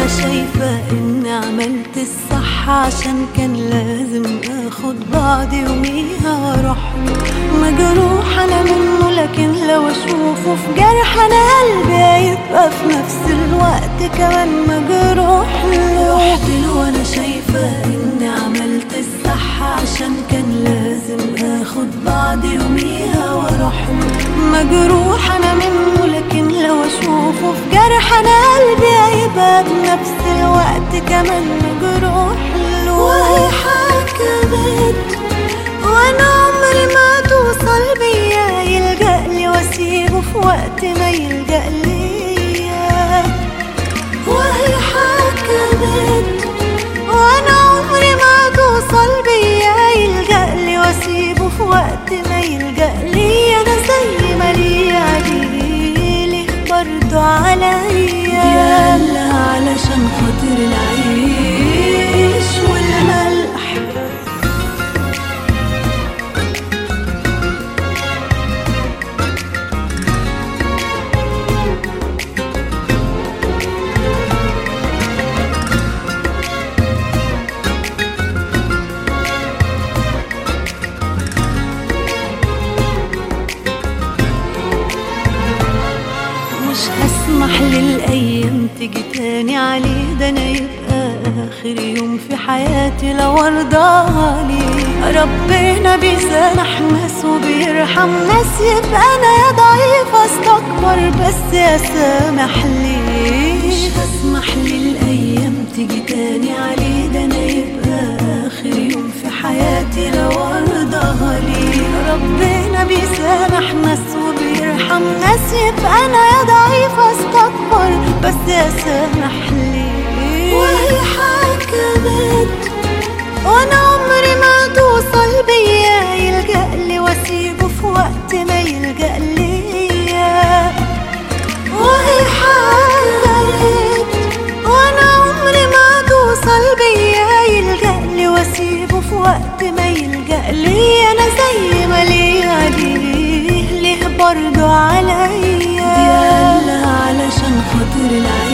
شايفة اني عملت الصح، عشان كان لازم اخد بعض يوميها واروح له. مجروح انا منه، لكن لو اشوفه في جرح انا قلبي هيبقى في نفس الوقت كمان مجروح له. رحت له وانا شايفة اني عملت الصح، عشان كان لازم اخد بعض يوميها واروح له. مجروح انا منه، لكن لو اشوفه في جرح انا قلبي هيبقى بنفس الوقت كمان مجروح له. وهي حكمت وانا عمري ما توصل بيا، يلجألي واسيبه في وقت ما يلجأ ليا. وهي حكمت وانا عمري ما توصل بيا، يلجألي واسيبه في وقت ما يلجأ ليا. انا زي ما ليا عليه برضو عليا، يلا علشان خاطر العيش والملح. مش هسمح للأيام تيجي تاني عليه، ده أنا يبقى آخر يوم في حياتي لو أرضاها ليه. ربنا بيسامح ناس وبيرحم ناس، يبقى أنا يا ضعيف أستكبر بس يا سامح ليه. مش هسمح للأيام تيجي تاني عليه، ده أنا يبقى آخر يوم في حياتي لو أرضاها ليه. ربنا بيسامح ناس وبيرحم ناس، يبقى أنا يا ضعيف أستكبر بس يا سامح ليه. وهي حكمت وانا عمري ما توصل بيا، يلجألي واسيبه في وقت ما يلجأ ليا. وهي حكمت وانا عمري ما توصل بيا، يلجألي واسيبه في وقت ما يلجأ ليا. انا زي ما ليا عليه ليه برضو عليا، يلا علشان خاطر العيش